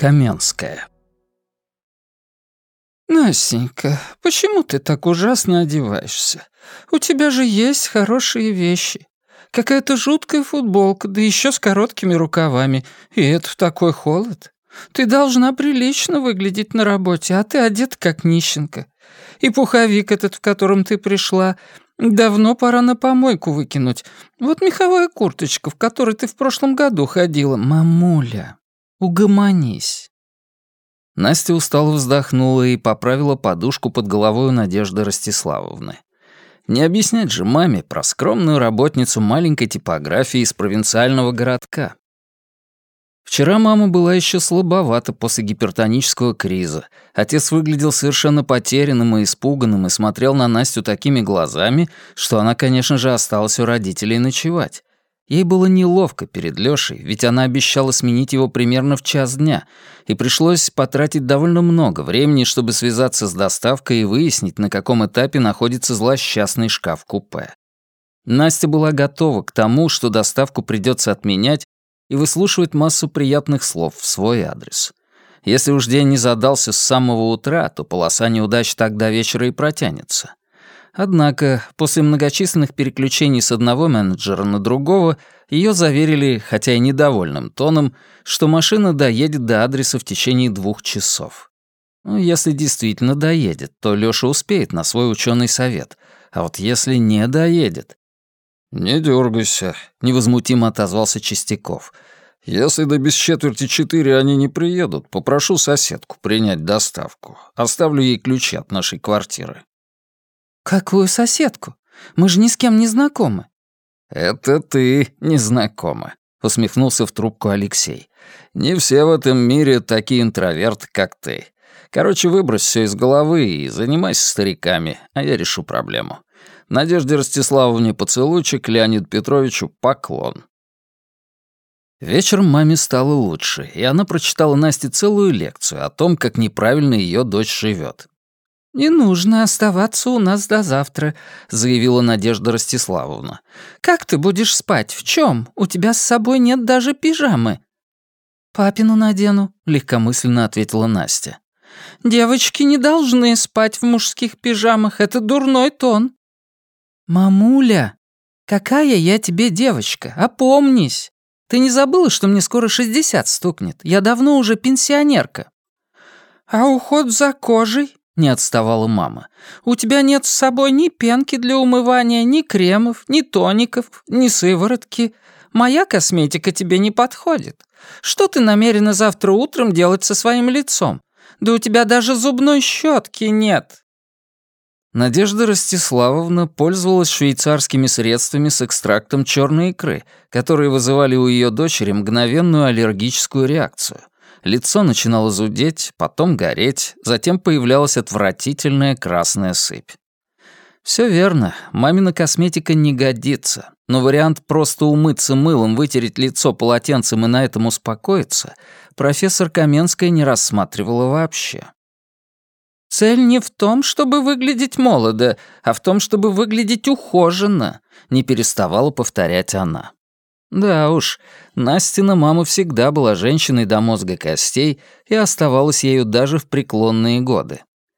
Каменская. «Настенька, почему ты так ужасно одеваешься? У тебя же есть хорошие вещи. Какая-то жуткая футболка, да еще с короткими рукавами, и это в такой холод. Ты должна прилично выглядеть на работе, а ты одета как нищенка. И пуховик этот, в котором ты пришла, давно пора на помойку выкинуть. Вот меховая курточка, в которой ты в прошлом году ходила. Мамуля, угомонись». Настя устало вздохнула и поправила подушку под головой у Надежды Ростиславовны. Не объяснять же маме про скромную работницу маленькой типографии из провинциального городка. Вчера мама была еще слабовата после гипертонического криза. Отец выглядел совершенно потерянным и испуганным и смотрел на Настю такими глазами, что она, конечно же, осталась у родителей ночевать. Ей было неловко перед Лёшей, ведь она обещала сменить его примерно в 1 дня, и пришлось потратить довольно много времени, чтобы связаться с доставкой и выяснить, на каком этапе находится злосчастный шкаф-купе. Настя была готова к тому, что доставку придется отменять и выслушивать массу приятных слов в свой адрес. Если уж день не задался с самого утра, то полоса неудач так до вечера и протянется. Однако, после многочисленных переключений с одного менеджера на другого, ее заверили, хотя и недовольным тоном, что машина доедет до адреса в течение 2 часов. Ну, если действительно доедет, то Лёша успеет на свой ученый совет. А вот если не доедет... «Не дергайся», — невозмутимо отозвался Чистяков. «Если до без 3:45 они не приедут, попрошу соседку принять доставку. Оставлю ей ключи от нашей квартиры». «Какую соседку? Мы же ни с кем не знакомы». «Это ты незнакома», — усмехнулся в трубку Алексей. «Не все в этом мире такие интроверты, как ты. Короче, выбрось все из головы и занимайся стариками, а я решу проблему. Надежде Ростиславовне поцелуйчик, Леониду Петровичу поклон». Вечером маме стало лучше, и она прочитала Насте целую лекцию о том, как неправильно ее дочь живет. «Не нужно оставаться у нас до завтра», — заявила Надежда Ростиславовна. «Как ты будешь спать? В чем? У тебя с собой нет даже пижамы». «Папину надену», — легкомысленно ответила Настя. «Девочки не должны спать в мужских пижамах, это дурной тон». «Мамуля, какая я тебе девочка? Опомнись. Ты не забыла, что мне скоро 60 стукнет? Я давно уже пенсионерка». «А уход за кожей?» — не отставала мама. «У тебя нет с собой ни пенки для умывания, ни кремов, ни тоников, ни сыворотки. Моя косметика тебе не подходит. Что ты намерена завтра утром делать со своим лицом? Да у тебя даже зубной щетки нет». Надежда Ростиславовна пользовалась швейцарскими средствами с экстрактом черной икры, которые вызывали у ее дочери мгновенную аллергическую реакцию. Лицо начинало зудеть, потом гореть, затем появлялась отвратительная красная сыпь. Всё верно, мамина косметика не годится, но вариант просто умыться мылом, вытереть лицо полотенцем и на этом успокоиться профессор Каменская не рассматривала вообще. «Цель не в том, чтобы выглядеть молодо, а в том, чтобы выглядеть ухоженно», — не переставала повторять она. Да уж, Настина мама всегда была женщиной до мозга костей и оставалась ею даже в преклонные годы.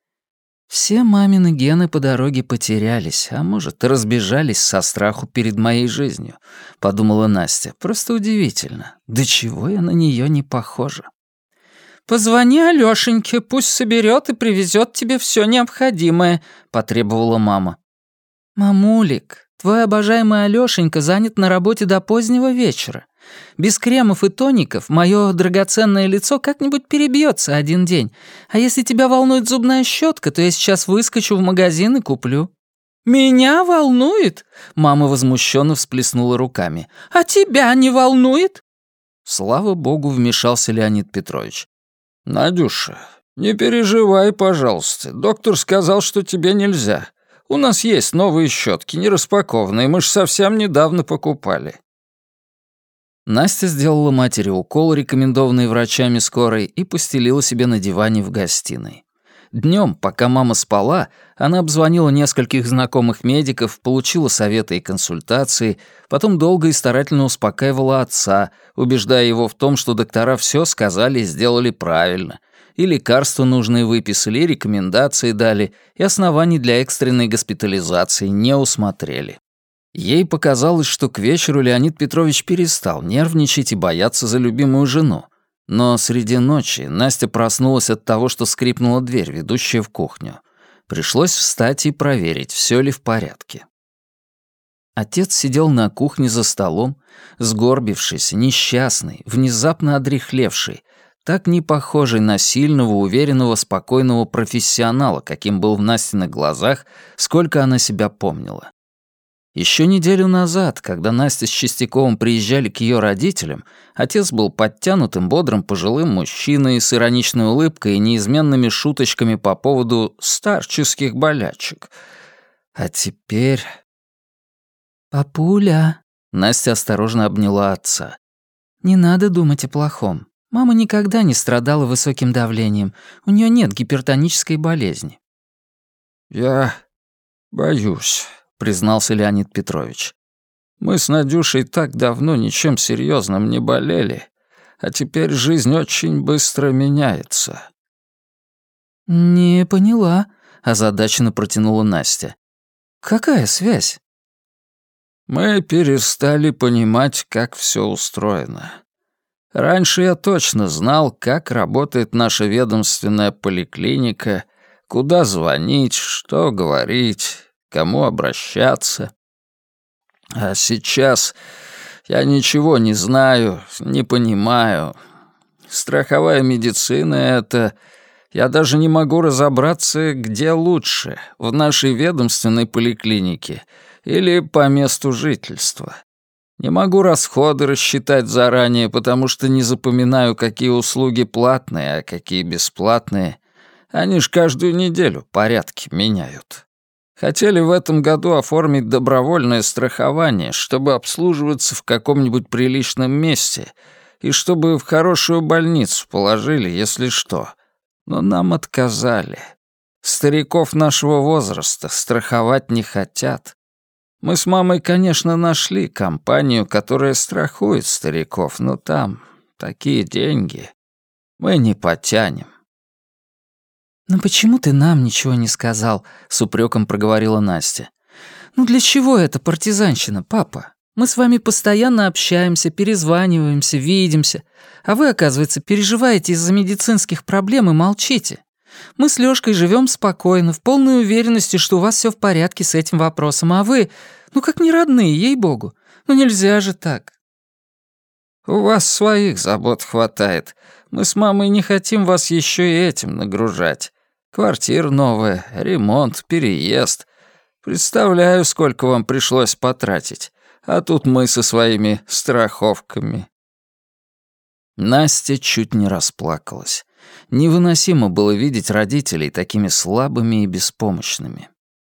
«Все мамины гены по дороге потерялись, а может, разбежались со страху перед моей жизнью», — подумала Настя. «Просто удивительно. До чего я на нее не похожа?» «Позвони Алёшеньке, пусть соберет и привезет тебе все необходимое», — потребовала мама. «Мамулик, твой обожаемый Алёшенька занят на работе до позднего вечера. Без кремов и тоников мое драгоценное лицо как-нибудь перебьется 1 день, а если тебя волнует зубная щетка, то я сейчас выскочу в магазин и куплю». «Меня волнует?» — мама возмущенно всплеснула руками. «А тебя не волнует?» Слава богу, вмешался Леонид Петрович. «Надюша, не переживай, пожалуйста. Доктор сказал, что тебе нельзя. У нас есть новые щетки, не распакованные, мы ж совсем недавно покупали». Настя сделала матери укол, рекомендованный врачами скорой, и постелила себе на диване в гостиной. Днем, пока мама спала, она обзвонила нескольких знакомых медиков, получила советы и консультации, потом долго и старательно успокаивала отца, убеждая его в том, что доктора все сказали и сделали правильно, и лекарства нужные выписали, и рекомендации дали, и оснований для экстренной госпитализации не усмотрели. Ей показалось, что к вечеру Леонид Петрович перестал нервничать и бояться за любимую жену. Но среди ночи Настя проснулась от того, что скрипнула дверь, ведущая в кухню. Пришлось встать и проверить, все ли в порядке. Отец сидел на кухне за столом, сгорбившийся, несчастный, внезапно одряхлевший, так не похожий на сильного, уверенного, спокойного профессионала, каким был в Настиных глазах, сколько она себя помнила. Еще неделю назад, когда Настя с Чистяковым приезжали к ее родителям, отец был подтянутым, бодрым пожилым мужчиной с ироничной улыбкой и неизменными шуточками по поводу старческих болячек. А теперь... «Папуля», — Настя осторожно обняла отца. «Не надо думать о плохом. Мама никогда не страдала высоким давлением. У нее нет гипертонической болезни». «Я боюсь», — признался Леонид Петрович. «Мы с Надюшей так давно ничем серьезным не болели, а теперь жизнь очень быстро меняется». «Не поняла», — озадаченно протянула Настя. «Какая связь?» «Мы перестали понимать, как все устроено. Раньше я точно знал, как работает наша ведомственная поликлиника, куда звонить, что говорить, кому обращаться. А сейчас я ничего не знаю, не понимаю. Страховая медицина — это... Я даже не могу разобраться, где лучше, в нашей ведомственной поликлинике или по месту жительства. Не могу расходы рассчитать заранее, потому что не запоминаю, какие услуги платные, а какие бесплатные. Они ж каждую неделю порядки меняют. Хотели в этом году оформить добровольное страхование, чтобы обслуживаться в каком-нибудь приличном месте и чтобы в хорошую больницу положили, если что. Но нам отказали. Стариков нашего возраста страховать не хотят. Мы с мамой, конечно, нашли компанию, которая страхует стариков, но там такие деньги. Мы не потянем. «Ну почему ты нам ничего не сказал?» — с упреком проговорила Настя. «Ну для чего это партизанщина, папа? Мы с вами постоянно общаемся, перезваниваемся, видимся, а вы, оказывается, переживаете из-за медицинских проблем и молчите. Мы с Лёшкой живем спокойно, в полной уверенности, что у вас все в порядке с этим вопросом, а вы, ну как не родные, ей-богу. Ну нельзя же так». «У вас своих забот хватает. Мы с мамой не хотим вас еще и этим нагружать. Квартира новая, ремонт, переезд. Представляю, сколько вам пришлось потратить. А тут мы со своими страховками». Настя чуть не расплакалась. Невыносимо было видеть родителей такими слабыми и беспомощными.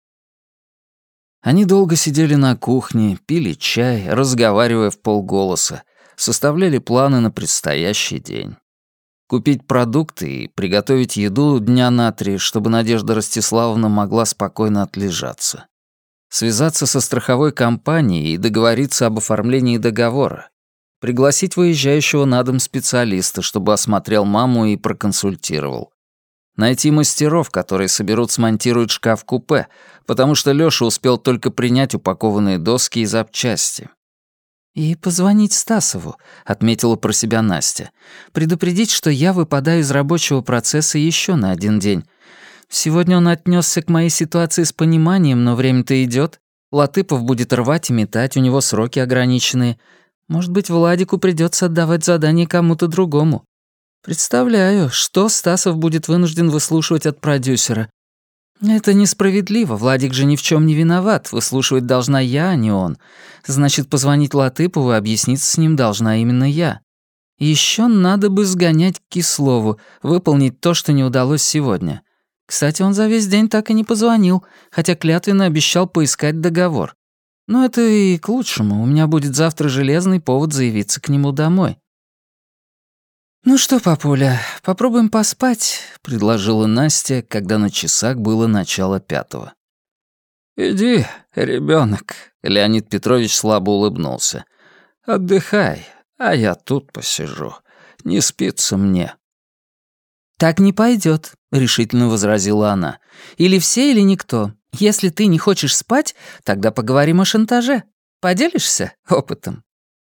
Они долго сидели на кухне, пили чай, разговаривая вполголоса, составляли планы на предстоящий день. Купить продукты и приготовить еду дня на 3, чтобы Надежда Ростиславовна могла спокойно отлежаться. Связаться со страховой компанией и договориться об оформлении договора. Пригласить выезжающего на дом специалиста, чтобы осмотрел маму и проконсультировал. Найти мастеров, которые смонтируют шкаф-купе, потому что Лёша успел только принять упакованные доски и запчасти. «И позвонить Стасову», — отметила про себя Настя. «Предупредить, что я выпадаю из рабочего процесса еще на 1 день. Сегодня он отнесся к моей ситуации с пониманием, но время-то идет. Латыпов будет рвать и метать, у него сроки ограниченные. Может быть, Владику придется отдавать задание кому-то другому. Представляю, что Стасов будет вынужден выслушивать от продюсера. Это несправедливо, Владик же ни в чем не виноват, выслушивать должна я, а не он. Значит, позвонить Латыпову и объясниться с ним должна именно я. Еще надо бы сгонять к Кислову, выполнить то, что не удалось сегодня. Кстати, он за весь день так и не позвонил, хотя клятвенно обещал поискать договор. Но это и к лучшему, у меня будет завтра железный повод заявиться к нему домой. «Ну что, папуля, попробуем поспать», — предложила Настя, когда на часах было начало 5. «Иди, ребёнок», — Леонид Петрович слабо улыбнулся. «Отдыхай, а я тут посижу. Не спится мне». «Так не пойдёт», — решительно возразила она. «Или все, или никто. Если ты не хочешь спать, тогда поговорим о шантаже. Поделишься опытом?»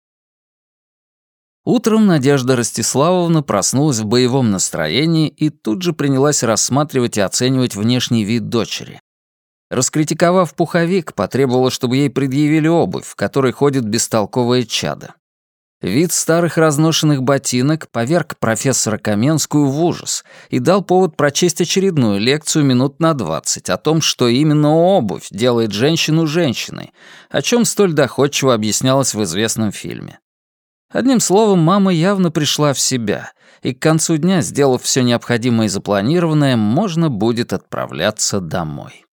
Утром Надежда Ростиславовна проснулась в боевом настроении и тут же принялась рассматривать и оценивать внешний вид дочери. Раскритиковав пуховик, потребовала, чтобы ей предъявили обувь, в которой ходит бестолковое чадо. Вид старых разношенных ботинок поверг профессора Каменскую в ужас и дал повод прочесть очередную лекцию минут на 20 о том, что именно обувь делает женщину женщиной, о чем столь доходчиво объяснялось в известном фильме. Одним словом, мама явно пришла в себя, и к концу дня, сделав все необходимое и запланированное, можно будет отправляться домой.